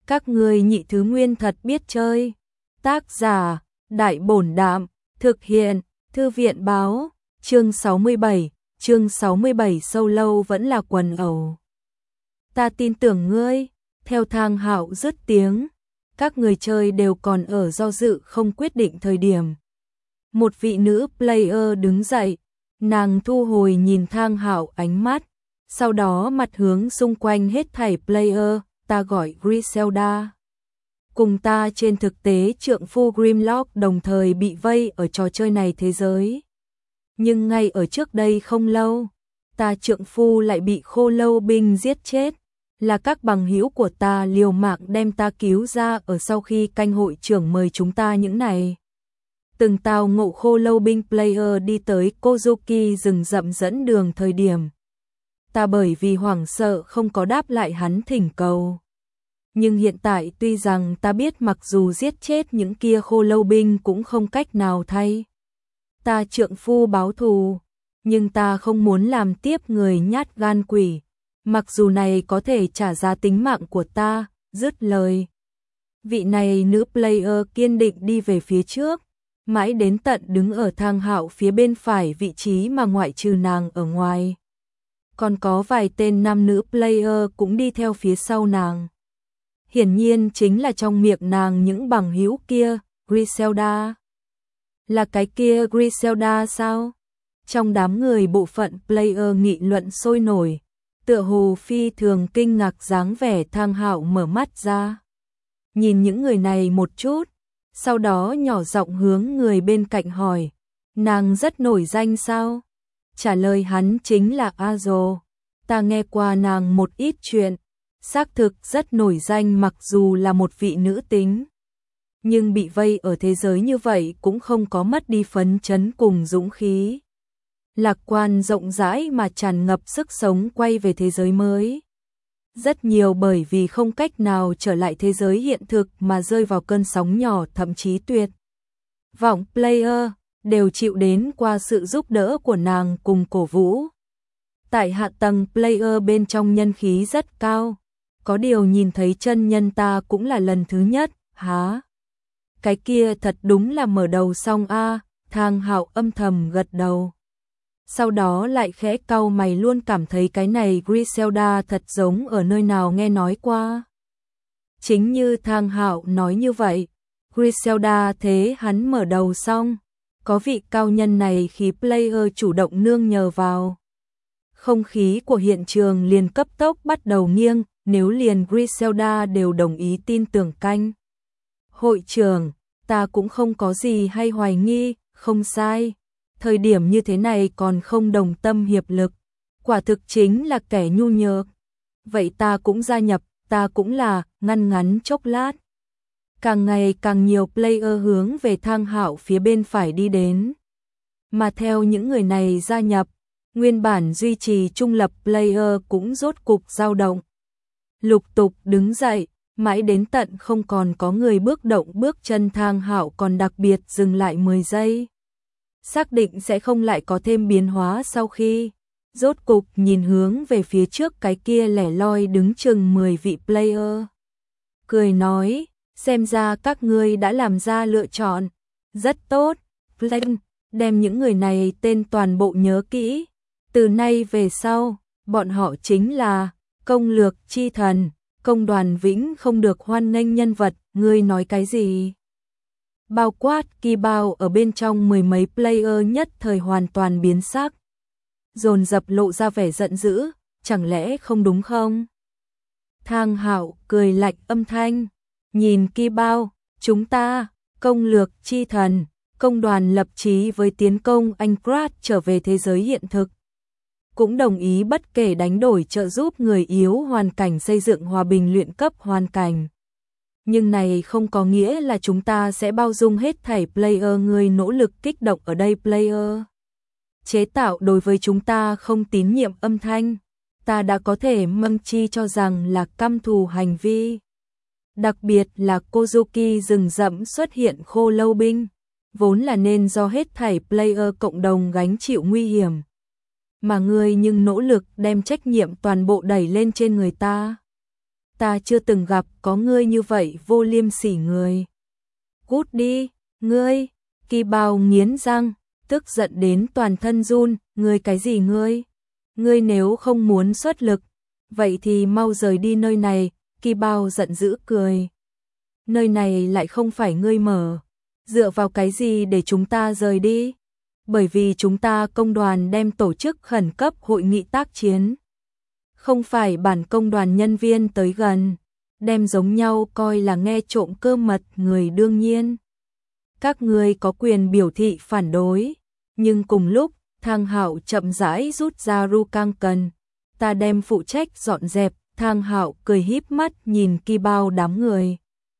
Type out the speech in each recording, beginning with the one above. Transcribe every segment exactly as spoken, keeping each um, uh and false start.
Các ngươi nhị thứ nguyên thật biết chơi. Tác giả, Đại Bổn Đạm, thực hiện, Thư viện Báo, chương sáu mươi bảy, chương sáu mươi bảy sâu lâu vẫn là quần ẩu. Ta tin tưởng ngươi, theo Thang Hạo dứt tiếng, các người chơi đều còn ở do dự không quyết định thời điểm. Một vị nữ player đứng dậy, nàng thu hồi nhìn Thang Hạo ánh mắt, sau đó mặt hướng xung quanh hết thảy player, ta gọi Griselda. Cùng ta trên thực tế trượng phu Grimlock đồng thời bị vây ở trò chơi này thế giới. Nhưng ngay ở trước đây không lâu, ta trượng phu lại bị khô lâu binh giết chết, là các bằng hữu của ta liều mạng đem ta cứu ra ở sau khi canh hội trưởng mời chúng ta những này. Từng tao ngộ khô lâu binh player đi tới Kozuki rừng rậm dẫn đường thời điểm. Ta bởi vì hoảng sợ không có đáp lại hắn thỉnh cầu. Nhưng hiện tại tuy rằng ta biết mặc dù giết chết những kia khô lâu binh cũng không cách nào thay ta trượng phu báo thù, nhưng ta không muốn làm tiếp người nhát gan quỷ, mặc dù này có thể trả giá tính mạng của ta, dứt lời. Vị này nữ player kiên định đi về phía trước, mãi đến tận đứng ở Thang Hạo phía bên phải vị trí mà ngoại trừ nàng ở ngoài. Còn có vài tên nam nữ player cũng đi theo phía sau nàng. Hiển nhiên chính là trong miệng nàng những bằng hữu kia, Griselda. Là cái kia Griselda sao? Trong đám người bộ phận player nghị luận sôi nổi, tựa hồ phi thường kinh ngạc dáng vẻ. Thang Hạo mở mắt ra, nhìn những người này một chút, sau đó nhỏ giọng hướng người bên cạnh hỏi, nàng rất nổi danh sao? Trả lời hắn chính là Azo, ta nghe qua nàng một ít chuyện, xác thực rất nổi danh mặc dù là một vị nữ tính. Nhưng bị vây ở thế giới như vậy cũng không có mất đi phấn chấn cùng dũng khí. Lạc quan rộng rãi mà tràn ngập sức sống quay về thế giới mới. Rất nhiều bởi vì không cách nào trở lại thế giới hiện thực mà rơi vào cơn sóng nhỏ thậm chí tuyệt vọng player, đều chịu đến qua sự giúp đỡ của nàng cùng cổ vũ. Tại hạ tầng player bên trong nhân khí rất cao, có điều nhìn thấy chân nhân ta cũng là lần thứ nhất, há. Cái kia thật đúng là mở đầu xong a. À, Thang Hạo âm thầm gật đầu. Sau đó lại khẽ cau mày, luôn cảm thấy cái này Griselda thật giống ở nơi nào nghe nói qua. Chính như Thang Hạo nói như vậy, Griselda thế hắn mở đầu xong, có vị cao nhân này khi player chủ động nương nhờ vào. Không khí của hiện trường liền cấp tốc bắt đầu nghiêng, nếu liền Griselda đều đồng ý tin tưởng canh hội trưởng, ta cũng không có gì hay hoài nghi, không sai. Thời điểm như thế này còn không đồng tâm hiệp lực, quả thực chính là kẻ nhu nhược. Vậy ta cũng gia nhập, ta cũng là, ngăn ngắn chốc lát. Càng ngày càng nhiều player hướng về Thang Hạo phía bên phải đi đến. Mà theo những người này gia nhập, nguyên bản duy trì trung lập player cũng rốt cục dao động. Lục tục đứng dậy, mãi đến tận không còn có người bước động bước chân. Thang Hạo còn đặc biệt dừng lại mười giây. Xác định sẽ không lại có thêm biến hóa sau khi rốt cục nhìn hướng về phía trước cái kia lẻ loi đứng chừng mười vị player. Cười nói, xem ra các ngươi đã làm ra lựa chọn. Rất tốt, Flame, đem những người này tên toàn bộ nhớ kỹ. Từ nay về sau, bọn họ chính là công lược chi thần, công đoàn vĩnh không được hoan nghênh nhân vật, ngươi nói cái gì? Bao quát kỳ bao ở bên trong mười mấy player nhất thời hoàn toàn biến sắc. Dồn dập lộ ra vẻ giận dữ, chẳng lẽ không đúng không? Thang Hạo cười lạnh âm thanh, nhìn kỳ bao, chúng ta, công lược chi thần, công đoàn lập chí với tiến công Aincrad trở về thế giới hiện thực. Cũng đồng ý bất kể đánh đổi trợ giúp người yếu hoàn cảnh xây dựng hòa bình luyện cấp hoàn cảnh. Nhưng này không có nghĩa là chúng ta sẽ bao dung hết thảy player. Người nỗ lực kích động ở đây player chế tạo đối với chúng ta không tín nhiệm âm thanh, ta đã có thể mâm chi cho rằng là căm thù hành vi. Đặc biệt là Kozuki rừng rậm xuất hiện khô lâu binh, vốn là nên do hết thảy player cộng đồng gánh chịu nguy hiểm. Mà ngươi nhưng nỗ lực đem trách nhiệm toàn bộ đẩy lên trên người ta. ta chưa từng gặp có ngươi như vậy vô liêm sỉ người. Cút đi, ngươi, Kỳ Bao nghiến răng, tức giận đến toàn thân run, ngươi cái gì ngươi? Ngươi nếu không muốn xuất lực, vậy thì mau rời đi nơi này, Kỳ Bao giận dữ cười. Nơi này lại không phải ngươi mở, dựa vào cái gì để chúng ta rời đi? Bởi vì chúng ta công đoàn đem tổ chức khẩn cấp hội nghị tác chiến. Không phải bản công đoàn nhân viên tới gần, đem giống nhau coi là nghe trộm cơ mật người đương nhiên. Các ngươi có quyền biểu thị phản đối, nhưng cùng lúc, Thang Hạo chậm rãi rút ra Rukang cần. Ta đem phụ trách dọn dẹp, Thang Hạo cười híp mắt nhìn Kỳ Bao đám người.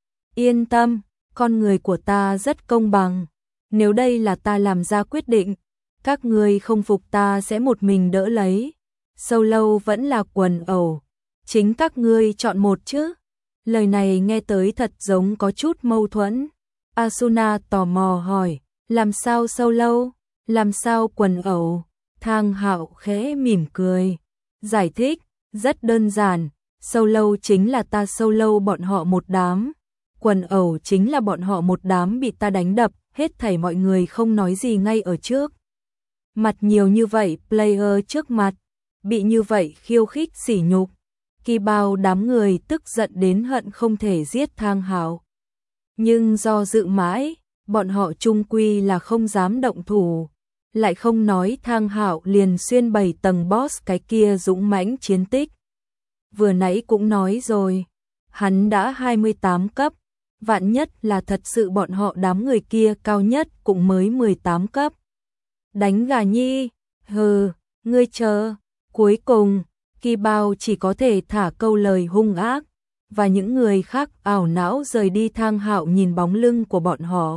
Yên tâm, con người của ta rất công bằng. Nếu đây là ta làm ra quyết định, các ngươi không phục ta sẽ một mình đỡ lấy. Sâu lâu vẫn là quần ẩu, chính các ngươi chọn một chứ. Lời này nghe tới thật giống có chút mâu thuẫn. Asuna tò mò hỏi, làm sao sâu lâu, làm sao quần ẩu? Thang Hạo khẽ mỉm cười, giải thích, rất đơn giản, sâu lâu chính là ta sâu lâu bọn họ một đám. Quần ẩu chính là bọn họ một đám bị ta đánh đập, hết thảy mọi người không nói gì ngay ở trước. Mặt nhiều như vậy, player trước mặt, bị như vậy khiêu khích sỉ nhục. Kỳ Bao đám người tức giận đến hận không thể giết Thang Hạo. Nhưng do dự mãi, bọn họ chung quy là không dám động thủ. Lại không nói Thang Hạo liền xuyên bảy tầng boss cái kia dũng mãnh chiến tích. Vừa nãy cũng nói rồi, hắn đã hai mươi tám cấp, vạn nhất là thật sự bọn họ đám người kia cao nhất cũng mới mười tám cấp. Đánh gà nhi, hừ, ngươi chờ. Cuối cùng, Kỳ Bao chỉ có thể thả câu lời hung ác, và những người khác ảo não rời đi. Thang Hạo nhìn bóng lưng của bọn họ,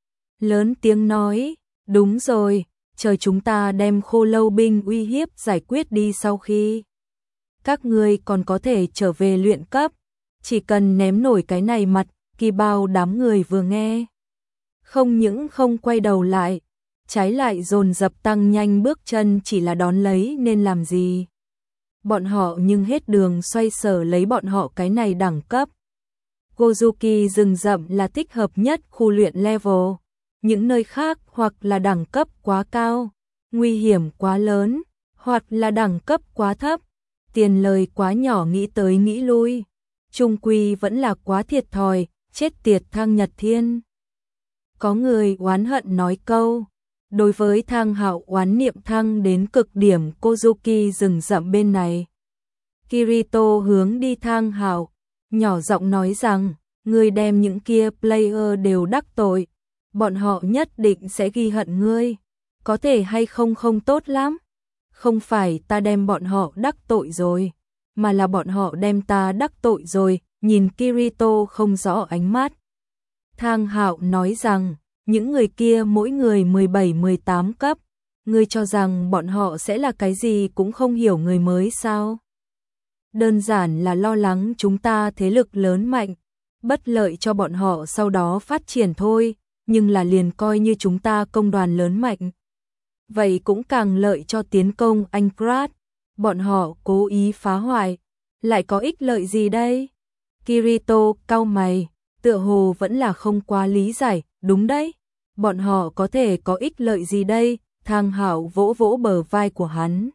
lớn tiếng nói, đúng rồi, chờ chúng ta đem Khô Lâu binh uy hiếp giải quyết đi sau khi các ngươi còn có thể trở về luyện cấp, chỉ cần ném nổi cái này mặt. Kỳ Bao đám người vừa nghe, không những không quay đầu lại, trái lại dồn dập tăng nhanh bước chân, chỉ là đón lấy nên làm gì. Bọn họ nhưng hết đường xoay sở lấy bọn họ cái này đẳng cấp. Gozuki rừng rậm là thích hợp nhất khu luyện level, những nơi khác hoặc là đẳng cấp quá cao, nguy hiểm quá lớn, hoặc là đẳng cấp quá thấp, tiền lời quá nhỏ, nghĩ tới nghĩ lui, chung quy vẫn là quá thiệt thòi, chết tiệt Thang Nhật Thiên. Có người oán hận nói câu, đối với Thang Hạo oán niệm thăng đến cực điểm. Gozuki rừng rậm bên này, Kirito hướng đi Thang Hạo, nhỏ giọng nói rằng, ngươi đem những kia player đều đắc tội, bọn họ nhất định sẽ ghi hận ngươi, có thể hay không không tốt lắm. Không phải ta đem bọn họ đắc tội rồi, mà là bọn họ đem ta đắc tội rồi. Nhìn Kirito không rõ ánh mắt, Thang Hạo nói rằng, những người kia mỗi người mười bảy mười tám cấp, ngươi cho rằng bọn họ sẽ là cái gì cũng không hiểu người mới sao? Đơn giản là lo lắng chúng ta thế lực lớn mạnh, bất lợi cho bọn họ sau đó phát triển thôi, nhưng là liền coi như chúng ta công đoàn lớn mạnh, vậy cũng càng lợi cho tiến công Ankrat. Bọn họ cố ý phá hoại, lại có ích lợi gì đây? Kirito cau mày, tựa hồ vẫn là không quá lý giải. Đúng đấy, bọn họ có thể có ích lợi gì đây? Thang Hạo vỗ vỗ bờ vai của hắn.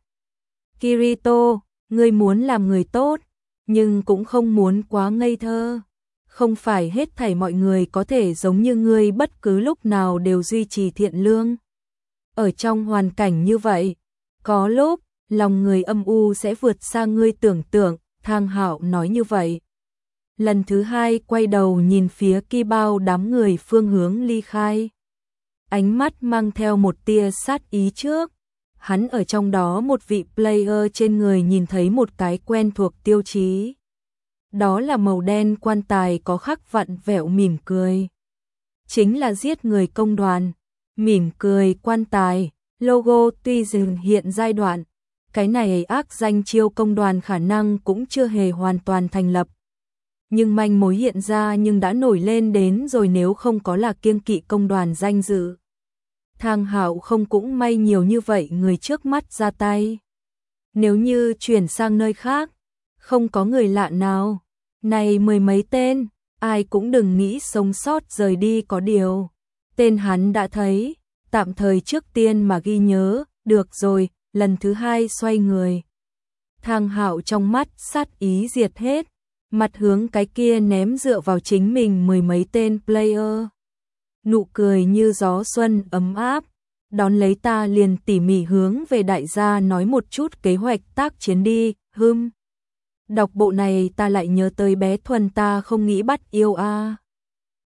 Kirito, ngươi muốn làm người tốt, nhưng cũng không muốn quá ngây thơ. Không phải hết thảy mọi người có thể giống như ngươi bất cứ lúc nào đều duy trì thiện lương. Ở trong hoàn cảnh như vậy, có lúc lòng người âm u sẽ vượt xa ngươi tưởng tượng. Thang Hạo nói như vậy. Lần thứ hai quay đầu nhìn phía Kỳ Bao đám người phương hướng ly khai. Ánh mắt mang theo một tia sát ý trước. Hắn ở trong đó một vị player trên người nhìn thấy một cái quen thuộc tiêu chí. Đó là màu đen quan tài có khắc vặn vẹo mỉm cười. Chính là giết người công đoàn. Mỉm cười quan tài, logo tuy dừng hiện giai đoạn. Cái này ác danh chiêu công đoàn khả năng cũng chưa hề hoàn toàn thành lập. Nhưng manh mối hiện ra nhưng đã nổi lên đến rồi, nếu không có là kiêng kỵ công đoàn danh dự. Thang Hạo không cũng may nhiều như vậy người trước mắt ra tay. Nếu như chuyển sang nơi khác, không có người lạ nào, Này mười mấy tên, ai cũng đừng nghĩ sống sót rời đi có điều. Tên hắn đã thấy, tạm thời trước tiên mà ghi nhớ, được rồi, lần thứ hai xoay người. Thang Hạo trong mắt sát ý diệt hết, mặt hướng cái kia ném dựa vào chính mình mười mấy tên player. Nụ cười như gió xuân ấm áp, đón lấy ta liền tỉ mỉ hướng về đại gia nói một chút kế hoạch tác chiến đi, hừm. Đọc bộ này ta lại nhớ tới bé Thuần ta không nghĩ bắt yêu a. À.